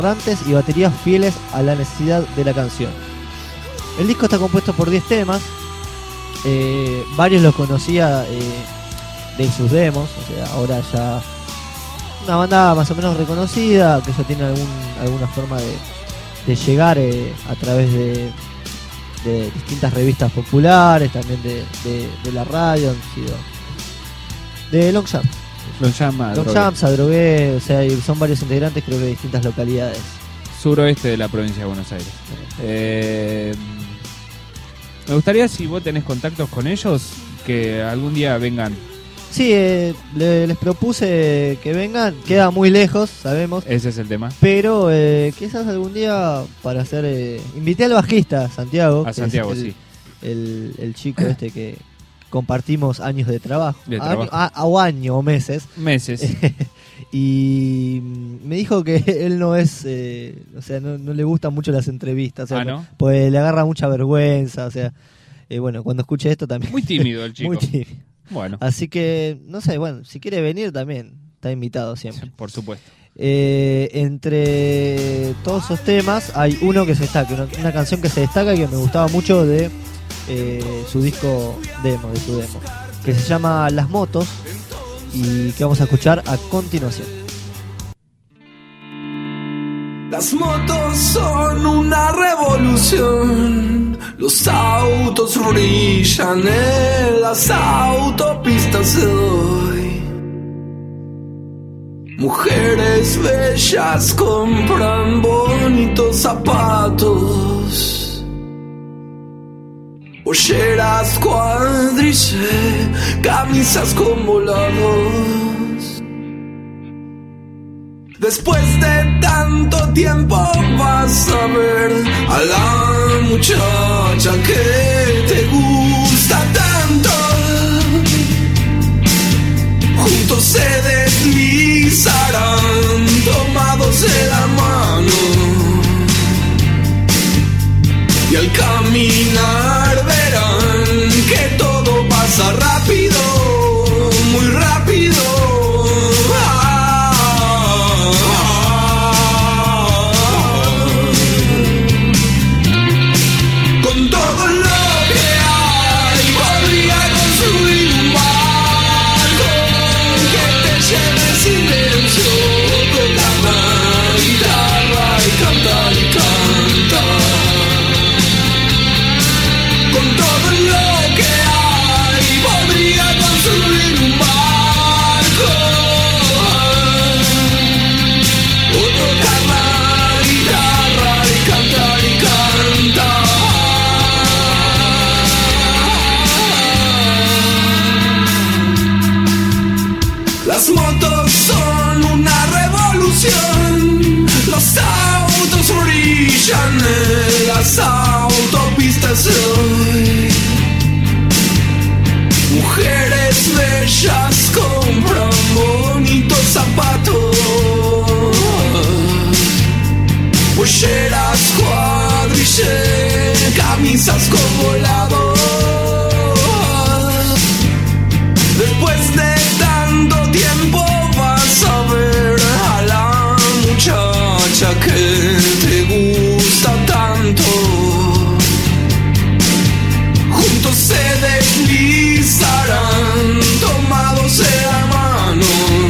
cantantes y baterías fieles a la necesidad de la canción. El disco está compuesto por 10 temas. Varios los conocía de sus demos, o sea, ahora ya una banda más o menos reconocida, que ya tiene alguna forma de llegar a través de distintas revistas populares, también de la radio, han sido de Longchamp, Adrogué, o sea, son varios integrantes, creo que de distintas localidades. Suroeste de la provincia de Buenos Aires. Me gustaría, si vos tenés contactos con ellos, que algún día vengan. Sí, les propuse que vengan, queda muy lejos, sabemos. Ese es el tema. Pero quizás algún día para hacer... invité al bajista, Santiago. A Santiago, sí. El chico que compartimos años de trabajo. O año o meses. Y me dijo que él no es... o sea, no le gustan mucho las entrevistas. O sea, ¿no? Pues le agarra mucha vergüenza, o sea... bueno, cuando escuche esto también... Muy tímido el chico. Muy tímido. Bueno. Así que, no sé, bueno, si quiere venir también, está invitado siempre. Sí, por supuesto. Entre todos esos temas hay uno que se destaca, una canción que se destaca y que me gustaba mucho de su disco demo, que se llama Las Motos y que vamos a escuchar a continuación. Las motos son una revolución, los autos brillan en las autopistas de hoy. Mujeres bellas compran bonitos zapatos, polleras cuadrille, camisas con volados. Después de tanto tiempo vas a ver a la muchacha que te gusta tanto. Juntos se deslizarán tomados de la mano. Y al caminar verán que todo pasa rápido, muy rápido. Las motos son una revolución, los autos brillan en las autopistas de hoy. Mujeres bellas compran bonitos zapatos, polleras cuadrille, camisas con volados. Después de tanto tiempo vas a ver a la muchacha que te gusta tanto. Juntos se deslizarán tomados de la mano.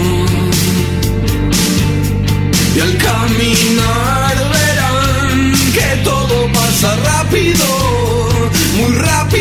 Y al caminar verán que todo pasa rápido, muy rápido.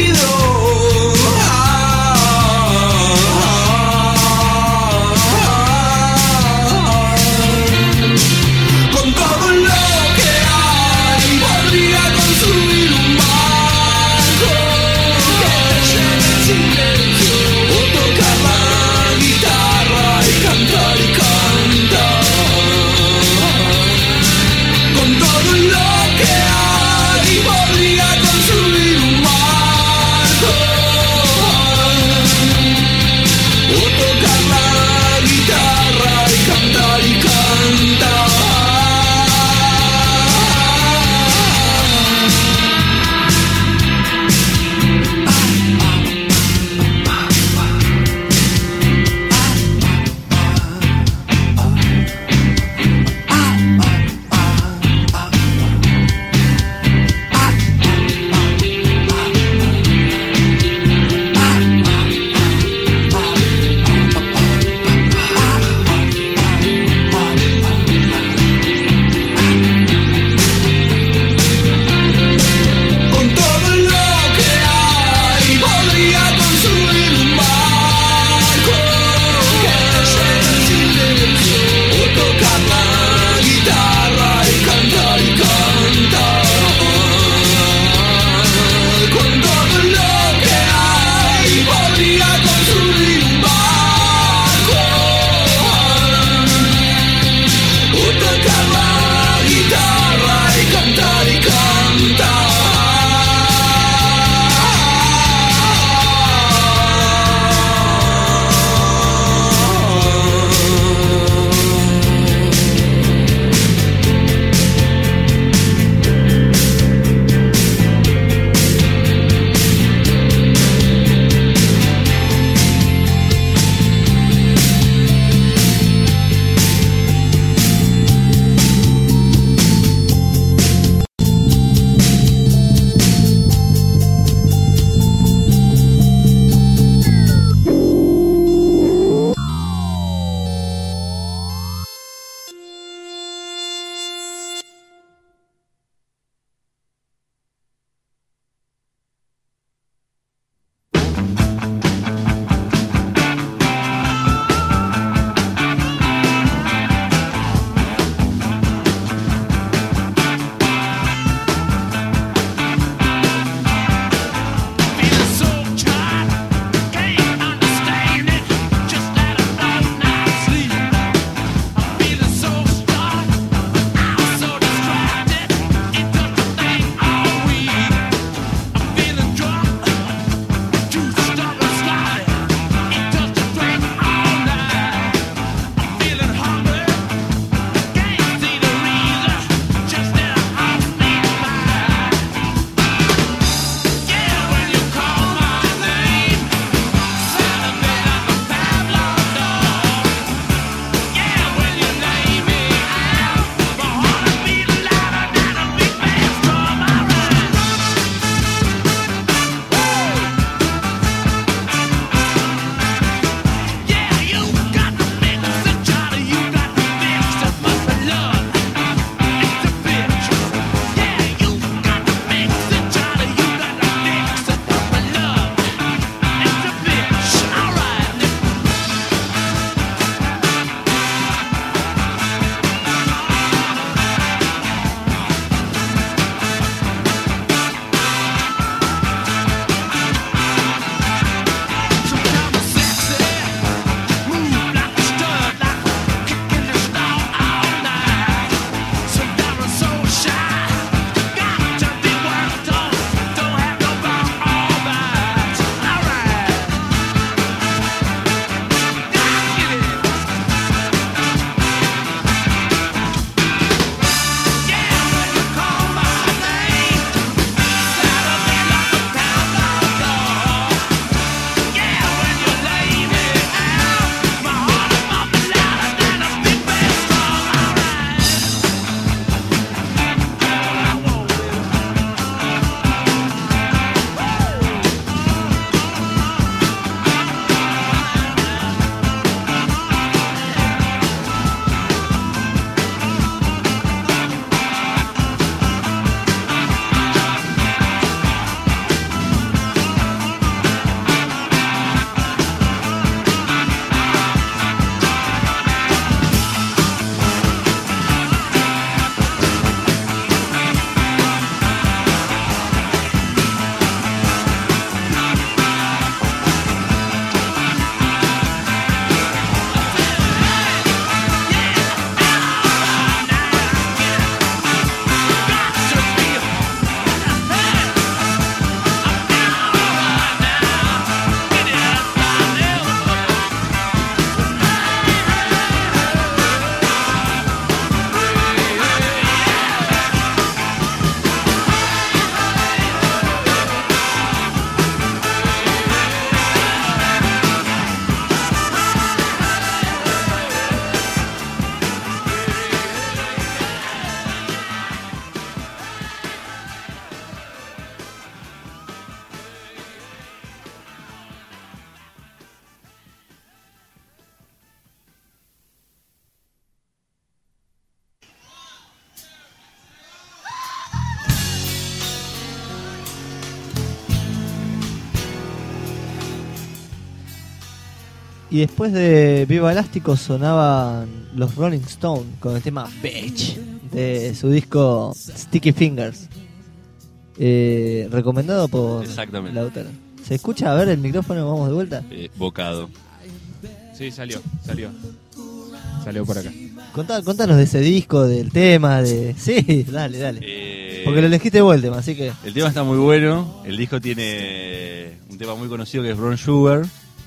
Y después de Viva Elástico sonaban los Rolling Stones con el tema Bitch de su disco Sticky Fingers. Recomendado por Exactamente. la autora. ¿Se escucha? A ver el micrófono, vamos de vuelta. Bocado. Sí, salió por acá. Contanos de ese disco, del tema, de... Sí, dale. Porque lo elegiste de vuelta, así que... El tema está muy bueno. El disco tiene un tema muy conocido que es Brown Sugar.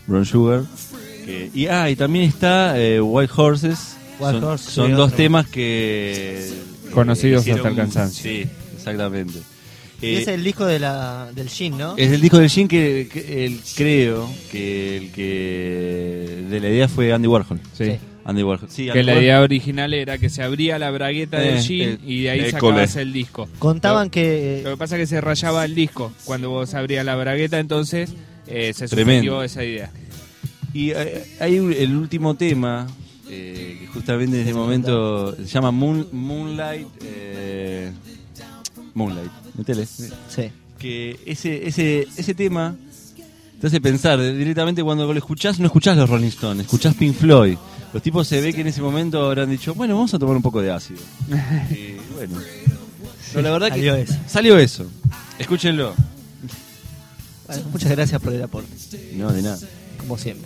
Y también está White Horses. Son sí, dos otro. temas que... Conocidos hicieron- hasta el cansancio. Sí, exactamente. Y es el disco del Shin, ¿no? Es el disco del Shin creo que el que de la idea fue Andy Warhol. Sí. Andy Warhol. Sí, Que Andy la Warhol. idea original era que se abría la bragueta del jean y de ahí sacabas el disco. Contaban Lo que... que pasa es que se rayaba el disco cuando vos abrías la bragueta, entonces se suspendió Tremendo. esa idea. Y hay el último tema que justamente en ese momento se llama Moonlight. Moonlight, metele. Sí. Que ese tema te hace pensar directamente cuando lo escuchás, no escuchás los Rolling Stones, escuchás Pink Floyd. Los tipos se ve que en ese momento habrán dicho, bueno, vamos a tomar un poco de ácido. Y bueno, no, la verdad que salió eso. Escúchenlo. Bueno, muchas gracias por el aporte, No, de nada. como siempre.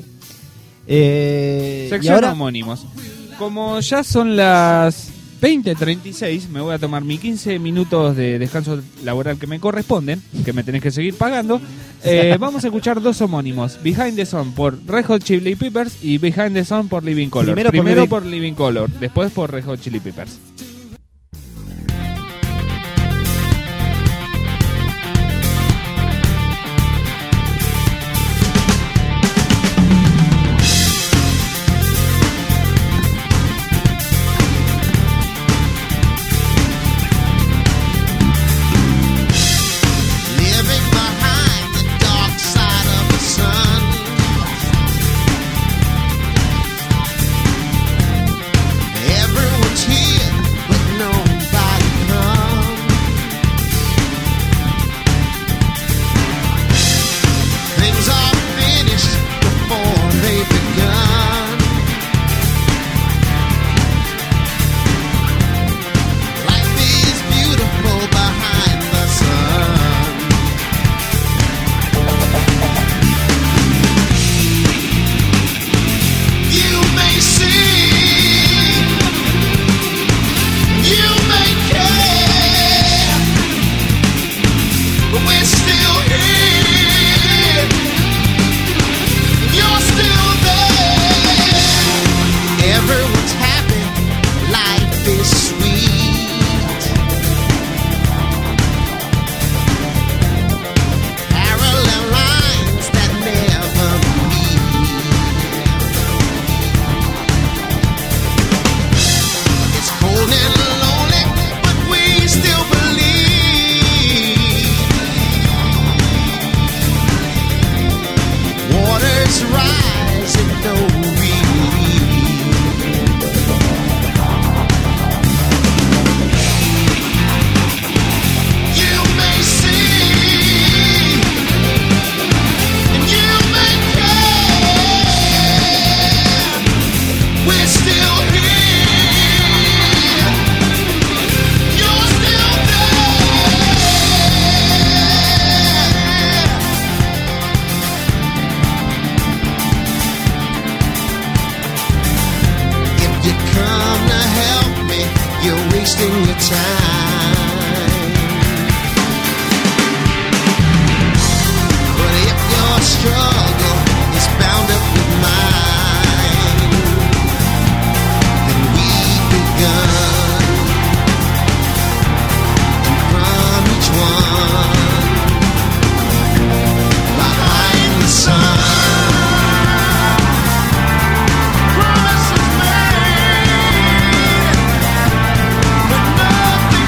Y Sección ahora... homónimos. Como ya son las 20:36, me voy a tomar mis 15 minutos de descanso laboral que me corresponden, que me tenés que seguir pagando. Vamos a escuchar dos homónimos: Behind the Sun por Red Hot Chili Peppers y Behind the Sun por Living Colour. Primero por Living Colour, después por Red Hot Chili Peppers. Living behind the dark side of the sun. Everyone's here, but nobody comes. Things are finished before they've begun. Life is beautiful behind the sun. You may see, you may care, but we're still here. You're still there. Everyone's happy, life is sweet. Parallel lines that never meet. It's cold and lonely, but we still believe. Waters rise and no relief. You may see, and you may care. We're still here. You're still there. If you come to help me, you're wasting your time. But if your struggle is bound up with mine, then we've begun. And from each one, behind the sun, promises made, but nothing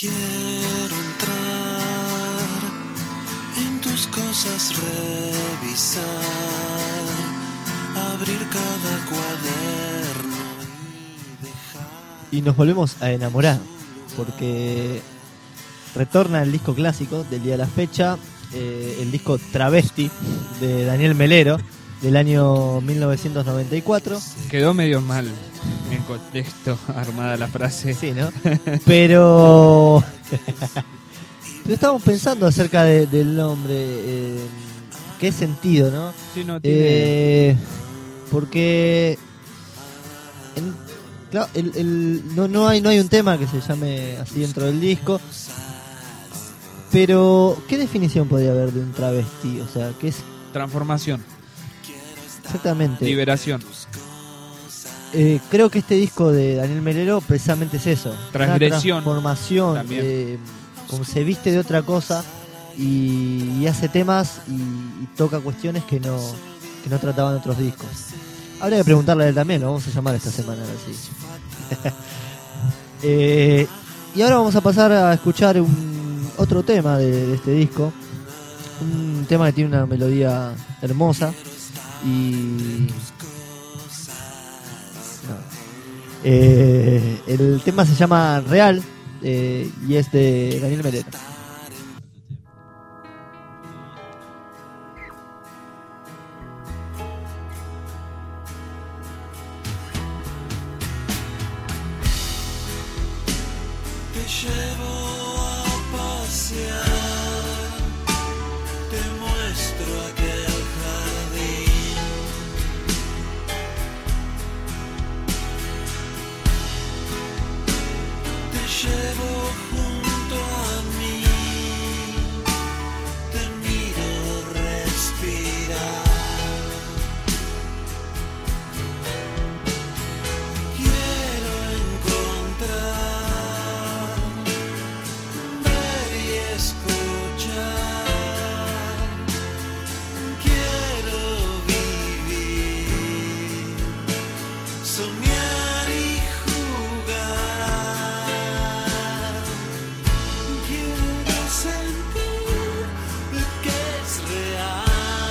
Quiero entrar en tus cosas, revisar, abrir cada cuaderno y dejar. Y nos volvemos a enamorar, porque retorna el disco clásico del día de la fecha, el disco Travesti de Daniel Melero, del año 1994. Quedó medio mal en contexto armada la frase. Sí, ¿no? Pero estábamos pensando acerca del nombre, qué sentido, ¿no? Sí, no tiene... Porque claro, no hay un tema que se llame así dentro del disco. Pero, ¿qué definición podría haber de un travesti? O sea, ¿qué es Transformación, exactamente? liberación, Creo que este disco de Daniel Melero precisamente es eso. Transgresión. Una transformación. También. Como se viste de otra cosa y hace temas y toca cuestiones que no trataban otros discos. Habría que preguntarle a él también, lo vamos a llamar esta semana a ver si. Y ahora vamos a pasar a escuchar otro tema de este disco. Un tema que tiene una melodía hermosa y... no. El tema se llama Real y es de Daniel Melero. Te llevo a pasear, te muestro aquel jardín. Te llevo junto a mí, te miro respirar. Quiero encontrar, ver y escuchar. Quiero vivir, soñar y jugar. Quiero sentir lo que es real.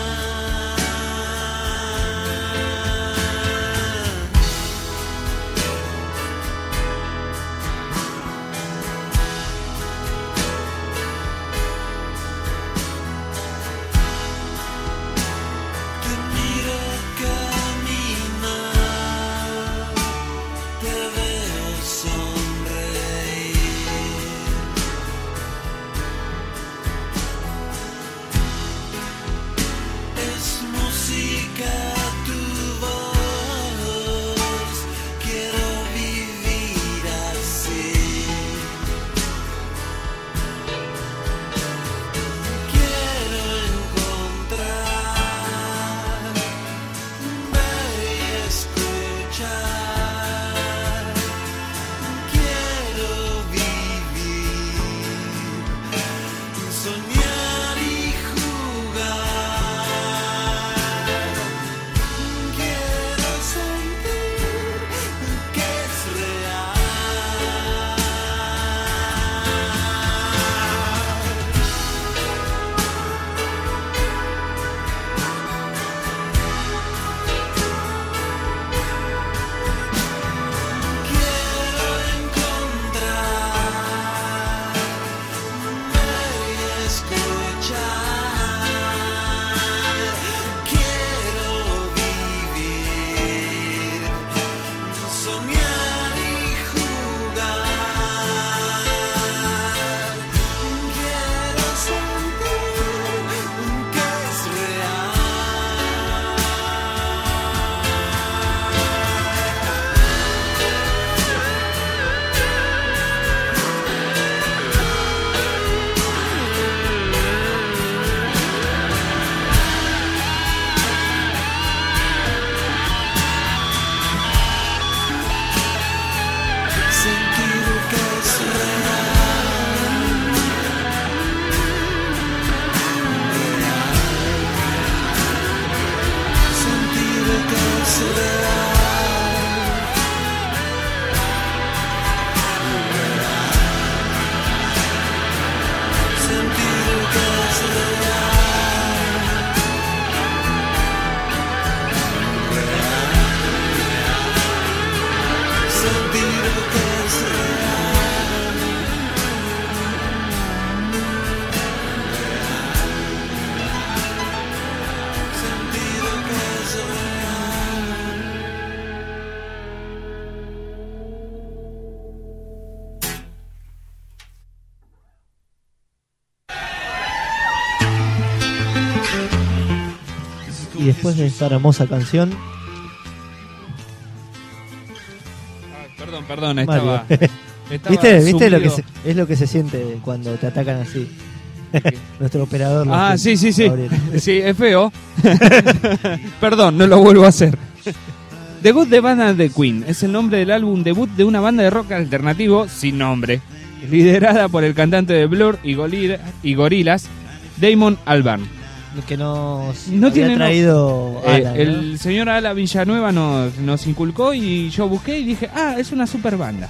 Te miro caminar, te veo sonreír. Es música tu voz, quiero vivir así. Quiero encontrar, ver y escuchar. Quiero vivir, soñar y jugar. Quiero sentir que es real. Quiero encontrar, ver y escuchar. Quiero vivir, soñar y jugar. Quiero sentir que es real. Y después de esta hermosa canción, Perdón, Mario. estaba ¿Viste lo que sumido. es lo que se siente cuando te atacan así? Nuestro operador. lo Ah, sí, siente, sí, sí. Gabriel. Sí, es feo. Perdón, no lo vuelvo a hacer. The Good, The Bad and The Queen es el nombre del álbum debut de una banda de rock alternativo sin nombre, liderada por el cantante de Blur y Gorillaz, Damon Albarn. Que nos No había tiene traído Alan, ¿no? El señor Ala Villanueva nos inculcó y yo busqué y dije, es una super banda.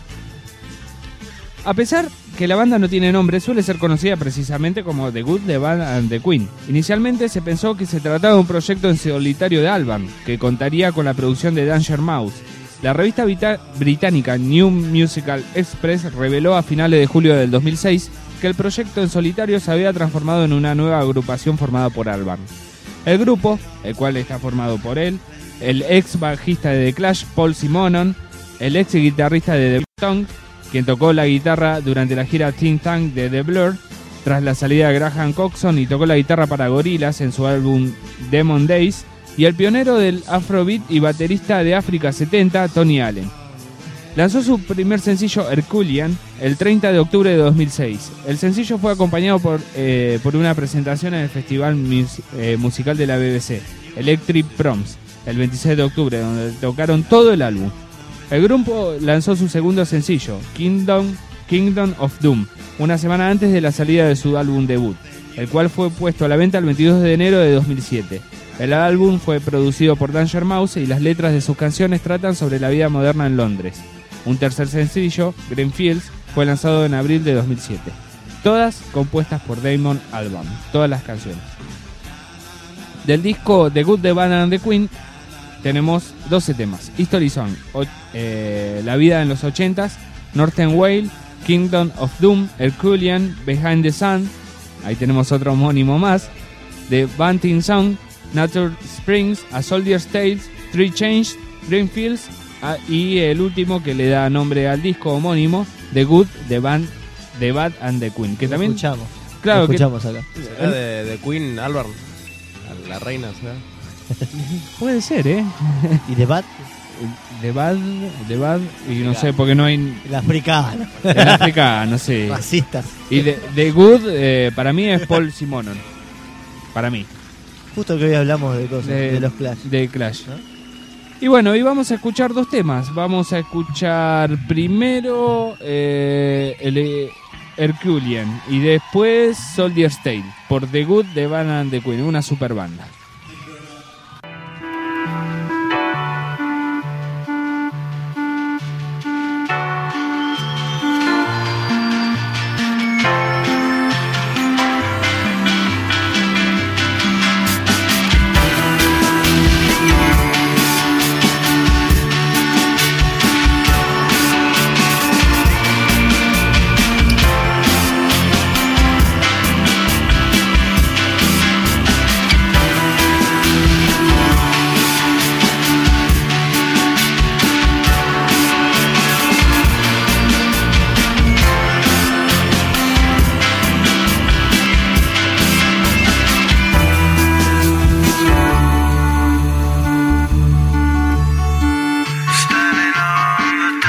A pesar que la banda no tiene nombre, suele ser conocida precisamente como The Good, The Bad and The Queen. Inicialmente se pensó que se trataba de un proyecto en solitario de Albarn, que contaría con la producción de Danger Mouse. La revista británica New Musical Express reveló a finales de julio del 2006 que el proyecto en solitario se había transformado en una nueva agrupación formada por Albarn. El grupo, el cual está formado por él, el ex bajista de The Clash, Paul Simonon, el ex guitarrista de The Tongue, quien tocó la guitarra durante la gira Think Tank de The Blur, tras la salida de Graham Coxon y tocó la guitarra para Gorillaz en su álbum Demon Days, y el pionero del Afrobeat y baterista de África 70, Tony Allen. Lanzó su primer sencillo Herculean el 30 de octubre de 2006. El sencillo fue acompañado por una presentación en el festival musical de la BBC, Electric Proms, el 26 de octubre, donde tocaron todo el álbum. El grupo lanzó su segundo sencillo, Kingdom of Doom, una semana antes de la salida de su álbum debut, el cual fue puesto a la venta el 22 de enero de 2007. El álbum fue producido por Danger Mouse y las letras de sus canciones tratan sobre la vida moderna en Londres. Un tercer sencillo, Greenfields, fue lanzado en abril de 2007. Todas compuestas por Damon Albarn, todas las canciones. Del disco The Good, The Bad and The Queen tenemos 12 temas. History Song, La vida en los 80s, Northern Whale, Kingdom of Doom, Herculean, Behind the Sun, ahí tenemos otro homónimo más, The Bunting Song, Nature Springs, A Soldier's Tales, Three Change, Greenfields, y el último que le da nombre al disco homónimo, The Good, The Bad and The Queen, que Lo también escuchamos. claro Lo que escuchamos acá. Será de Queen Albarn, la reina, ¿sabes? puede ser, Y The Bad, The Bad, y no sé, porque no hay el africano. en África, no sé. Racistas. Y The Good, para mí es Paul Simonon. Para mí. Justo que hoy hablamos de cosas, de los Clash. De Clash. ¿No? Y bueno, y vamos a escuchar dos temas. Vamos a escuchar primero el Herculean y después Soldier's Tale por The Good, The Bad and The Queen, una super banda.